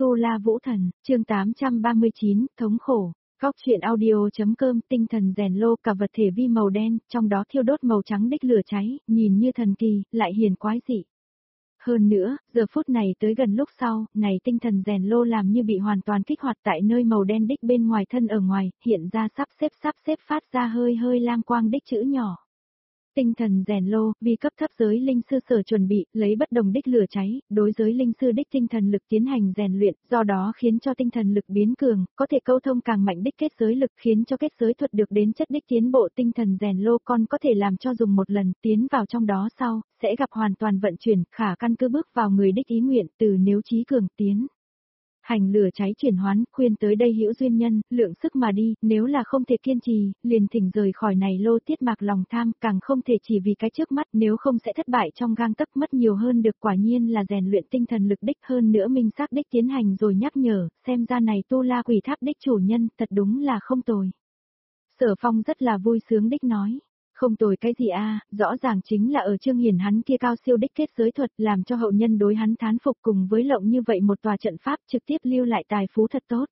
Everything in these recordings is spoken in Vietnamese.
Tu La Vũ Thần, chương 839, thống khổ. Góc truyện audio.com. Tinh thần rèn lô, cả vật thể vi màu đen, trong đó thiêu đốt màu trắng đích lửa cháy, nhìn như thần kỳ, lại hiền quái dị. Hơn nữa, giờ phút này tới gần lúc sau, này tinh thần rèn lô làm như bị hoàn toàn kích hoạt tại nơi màu đen đích bên ngoài thân ở ngoài, hiện ra sắp xếp phát ra hơi hơi lam quang đích chữ nhỏ. Tinh thần rèn lô, vì cấp thấp giới linh sư sở chuẩn bị, lấy bất đồng đích lửa cháy, đối giới linh sư đích tinh thần lực tiến hành rèn luyện, do đó khiến cho tinh thần lực biến cường, có thể câu thông càng mạnh đích kết giới lực, khiến cho kết giới thuật được đến chất đích tiến bộ. Tinh thần rèn lô còn có thể làm cho dùng một lần, tiến vào trong đó sau, sẽ gặp hoàn toàn vận chuyển, khả căn cứ bước vào người đích ý nguyện, từ nếu chí cường tiến hành lửa cháy chuyển hoán, khuyên tới đây hữu duyên nhân, lượng sức mà đi, nếu là không thể kiên trì, liền thỉnh rời khỏi này lô. Tiết Mạc lòng tham, càng không thể chỉ vì cái trước mắt, nếu không sẽ thất bại trong gang tấc, mất nhiều hơn được. Quả nhiên là rèn luyện tinh thần lực đích, hơn nữa minh xác đích tiến hành rồi nhắc nhở, xem ra này Tu La Quỷ Tháp đích chủ nhân, thật đúng là không tồi. Sở Phong rất là vui sướng đích nói. Không tồi cái gì a, rõ ràng chính là ở Trương Hiển hắn kia cao siêu đích kết giới thuật, làm cho hậu nhân đối hắn thán phục, cùng với lộng như vậy một tòa trận pháp trực tiếp lưu lại tài phú thật tốt.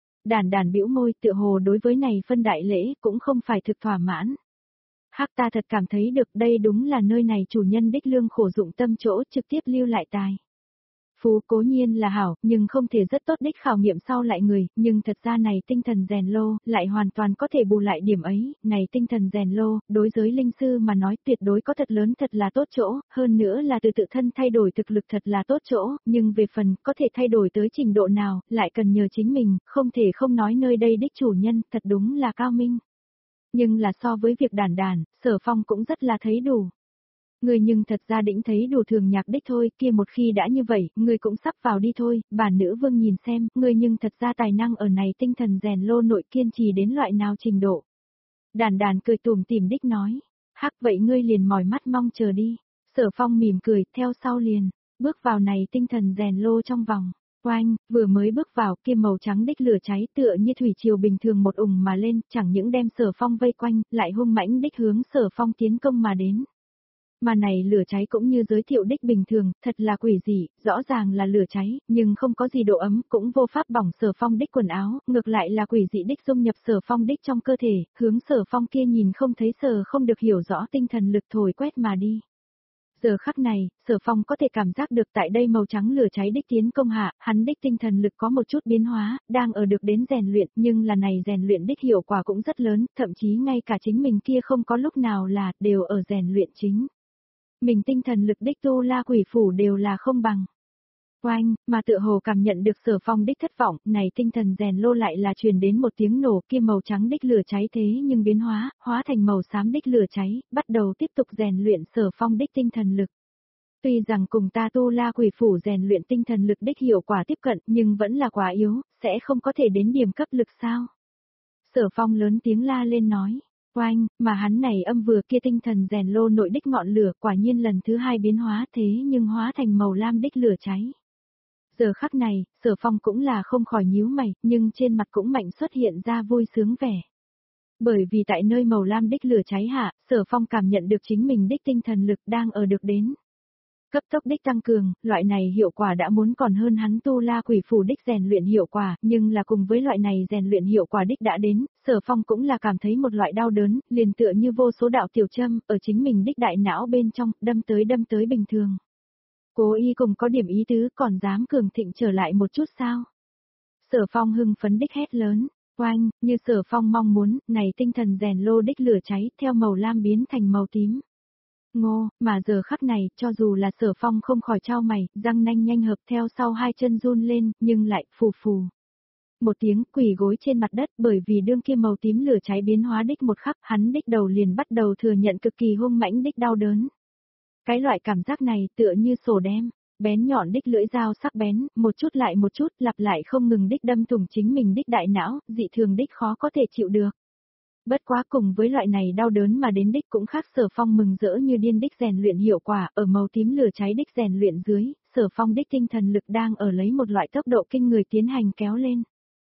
Đàn bĩu môi, tựa hồ đối với này phân đại lễ cũng không phải thực thỏa mãn. Hắc, ta thật cảm thấy được, đây đúng là nơi này chủ nhân đích lương khổ dụng tâm chỗ, trực tiếp lưu lại tài phú cố nhiên là hảo, nhưng không thể rất tốt đích khảo nghiệm sau lại người, nhưng thật ra này tinh thần rèn lô, lại hoàn toàn có thể bù lại điểm ấy. Này tinh thần rèn lô, đối giới linh sư mà nói tuyệt đối có thật lớn thật là tốt chỗ, hơn nữa là từ tự thân thay đổi thực lực thật là tốt chỗ, nhưng về phần có thể thay đổi tới trình độ nào, lại cần nhờ chính mình, không thể không nói nơi đây đích chủ nhân, thật đúng là cao minh. Nhưng là so với việc đàn, Sở Phong cũng rất là thấy đủ. Người nhưng thật ra đĩnh thấy đủ thường nhạc đích thôi, kia một khi đã như vậy, người cũng sắp vào đi thôi. Bản nữ vương nhìn xem, người nhưng thật ra tài năng ở này tinh thần rèn lô nội kiên trì đến loại nào trình độ. Đàn cười tủm tỉm đích nói, hắc, vậy ngươi liền mỏi mắt mong chờ đi. Sở Phong mỉm cười, theo sau liền bước vào này tinh thần rèn lô trong vòng. Oanh, vừa mới bước vào, kia màu trắng đích lửa cháy tựa như thủy triều bình thường một ủng mà lên, chẳng những đem Sở Phong vây quanh, lại hung mãnh đích hướng Sở Phong tiến công mà đến. Mà này lửa cháy cũng như giới thiệu đích bình thường, thật là quỷ dị, rõ ràng là lửa cháy, nhưng không có gì độ ấm, cũng vô pháp bỏng Sở Phong đích quần áo, ngược lại là quỷ dị đích dung nhập Sở Phong đích trong cơ thể, hướng Sở Phong kia nhìn không thấy sờ không được hiểu rõ tinh thần lực thổi quét mà đi. Giờ khắc này, Sở Phong có thể cảm giác được tại đây màu trắng lửa cháy đích tiến công hạ, hắn đích tinh thần lực có một chút biến hóa, đang ở được đến rèn luyện, nhưng là này rèn luyện đích hiệu quả cũng rất lớn, thậm chí ngay cả chính mình kia không có lúc nào là, đều ở rèn luyện chính. Mình tinh thần lực đích Tu La Quỷ Phủ đều là không bằng. Oanh, mà tựa hồ cảm nhận được Sở Phong đích thất vọng, này tinh thần rèn lô lại là truyền đến một tiếng nổ, kia màu trắng đích lửa cháy thế nhưng biến hóa thành màu xám đích lửa cháy, bắt đầu tiếp tục rèn luyện Sở Phong đích tinh thần lực. Tuy rằng cùng ta Tu La Quỷ Phủ rèn luyện tinh thần lực đích hiệu quả tiếp cận, nhưng vẫn là quá yếu, sẽ không có thể đến điểm cấp lực sao? Sở Phong lớn tiếng la lên nói. Oanh, mà hắn này âm vừa kia tinh thần rèn lô nội đích ngọn lửa, quả nhiên lần thứ hai biến hóa thế nhưng hóa thành màu lam đích lửa cháy. Giờ khắc này, Sở Phong cũng là không khỏi nhíu mày, nhưng trên mặt cũng mạnh xuất hiện ra vui sướng vẻ. Bởi vì tại nơi màu lam đích lửa cháy hạ, Sở Phong cảm nhận được chính mình đích tinh thần lực đang ở được đến cấp tốc đích tăng cường, loại này hiệu quả đã muốn còn hơn hắn Tu La Quỷ Phủ đích rèn luyện hiệu quả, nhưng là cùng với loại này rèn luyện hiệu quả đích đã đến, Sở Phong cũng là cảm thấy một loại đau đớn, liền tựa như vô số đạo tiểu châm, ở chính mình đích đại não bên trong, đâm tới bình thường. Cố ý cùng có điểm ý tứ, còn dám cường thịnh trở lại một chút sao? Sở Phong hưng phấn đích hét lớn, oanh, như Sở Phong mong muốn, này tinh thần rèn lô đích lửa cháy, theo màu lam biến thành màu tím. Ngô, mà giờ khắc này, cho dù là Sở Phong không khỏi chau mày, răng nanh nhanh hợp theo sau hai chân run lên, nhưng lại phù phù. Một tiếng quỳ gối trên mặt đất, bởi vì đương kia màu tím lửa cháy biến hóa đích một khắc, hắn đích đầu liền bắt đầu thừa nhận cực kỳ hung mãnh đích đau đớn. Cái loại cảm giác này tựa như sổ đem, bén nhọn đích lưỡi dao sắc bén, một chút lại một chút, lặp lại không ngừng đích đâm thủng chính mình đích đại não, dị thường đích khó có thể chịu được. Bất quá cùng với loại này đau đớn mà đến đích cũng khác. Sở Phong mừng rỡ như điên đích rèn luyện hiệu quả, ở màu tím lửa cháy đích rèn luyện dưới, Sở Phong đích tinh thần lực đang ở lấy một loại tốc độ kinh người tiến hành kéo lên.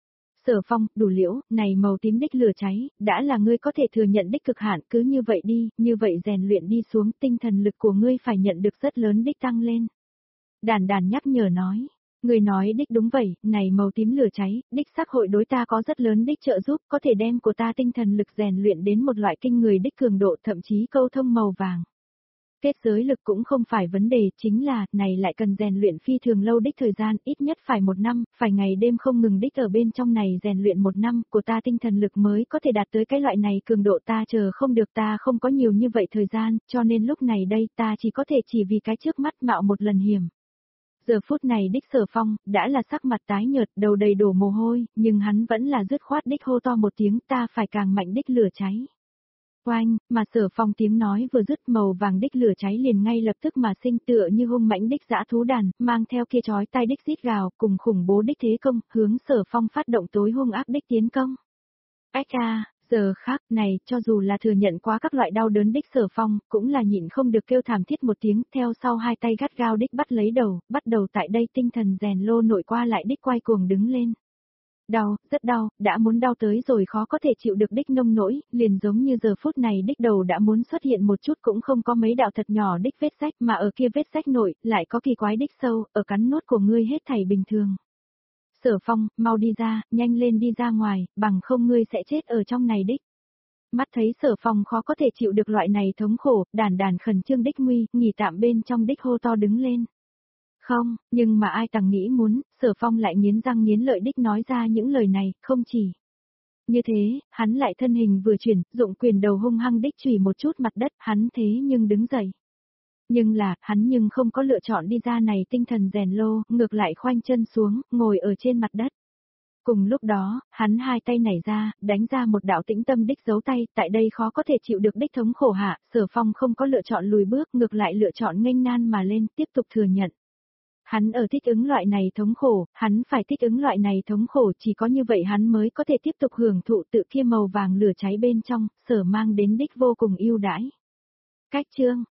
Sở Phong, đủ liễu, này màu tím đích lửa cháy, đã là ngươi có thể thừa nhận đích cực hạn, cứ như vậy đi, như vậy rèn luyện đi xuống, tinh thần lực của ngươi phải nhận được rất lớn đích tăng lên. Đàn nhắc nhở nói, Người nói đích đúng vậy, này màu tím lửa cháy, đích xác hội đối ta có rất lớn đích trợ giúp, có thể đem của ta tinh thần lực rèn luyện đến một loại kinh người đích cường độ, thậm chí câu thông màu vàng. Kết giới lực cũng không phải vấn đề, chính là, này lại cần rèn luyện phi thường lâu đích thời gian, ít nhất phải 1 năm, phải ngày đêm không ngừng đích ở bên trong này rèn luyện 1 năm, của ta tinh thần lực mới có thể đạt tới cái loại này cường độ, ta chờ không được, ta không có nhiều như vậy thời gian, cho nên lúc này đây ta chỉ có thể chỉ vì cái trước mắt mạo một lần hiểm. Giờ phút này đích Sở Phong, đã là sắc mặt tái nhợt, đầu đầy đổ mồ hôi, nhưng hắn vẫn là dứt khoát đích hô to một tiếng, ta phải càng mạnh đích lửa cháy. Oanh, mà Sở Phong tiếng nói vừa dứt, màu vàng đích lửa cháy liền ngay lập tức mà sinh, tựa như hung mãnh đích dã thú đàn, mang theo kia chói tai đích rít gào, cùng khủng bố đích thế công, hướng Sở Phong phát động tối hung ác đích tiến công. Ách a, giờ khác này, cho dù là thừa nhận quá các loại đau đớn đích Sở Phong, cũng là nhịn không được kêu thảm thiết một tiếng, theo sau hai tay gắt gao đích bắt lấy đầu, bắt đầu tại đây tinh thần rèn lô nội qua lại đích quay cuồng đứng lên. Đau, rất đau, đã muốn đau tới rồi khó có thể chịu được đích nông nỗi, liền giống như giờ phút này đích đầu đã muốn xuất hiện một chút cũng không có mấy đạo thật nhỏ đích vết rách, mà ở kia vết rách nội, lại có kỳ quái đích sâu, ở cắn nốt của ngươi hết thảy bình thường. Sở Phong, mau đi ra, nhanh lên đi ra ngoài, bằng không ngươi sẽ chết ở trong này đích. Mắt thấy Sở Phong khó có thể chịu được loại này thống khổ, đàn đàn khẩn trương đích nguy, nghỉ tạm bên trong đích hô to đứng lên. Không, nhưng mà ai tằng nghĩ muốn, Sở Phong lại nghiến răng nghiến lợi đích nói ra những lời này, không chỉ. Như thế, hắn lại thân hình vừa chuyển, dụng quyền đầu hung hăng đích chùy một chút mặt đất, hắn thế nhưng đứng dậy. Nhưng là, hắn nhưng không có lựa chọn đi ra này tinh thần rèn lô, ngược lại khoanh chân xuống, ngồi ở trên mặt đất. Cùng lúc đó, hắn hai tay nảy ra, đánh ra một đạo tĩnh tâm đích giấu tay, tại đây khó có thể chịu được đích thống khổ hạ, Sở Phong không có lựa chọn lùi bước, ngược lại lựa chọn nghênh nan mà lên, tiếp tục thừa nhận. Hắn ở thích ứng loại này thống khổ, hắn phải thích ứng loại này thống khổ, chỉ có như vậy hắn mới có thể tiếp tục hưởng thụ tự kia màu vàng lửa cháy bên trong, Sở mang đến đích vô cùng ưu đãi. Cách chương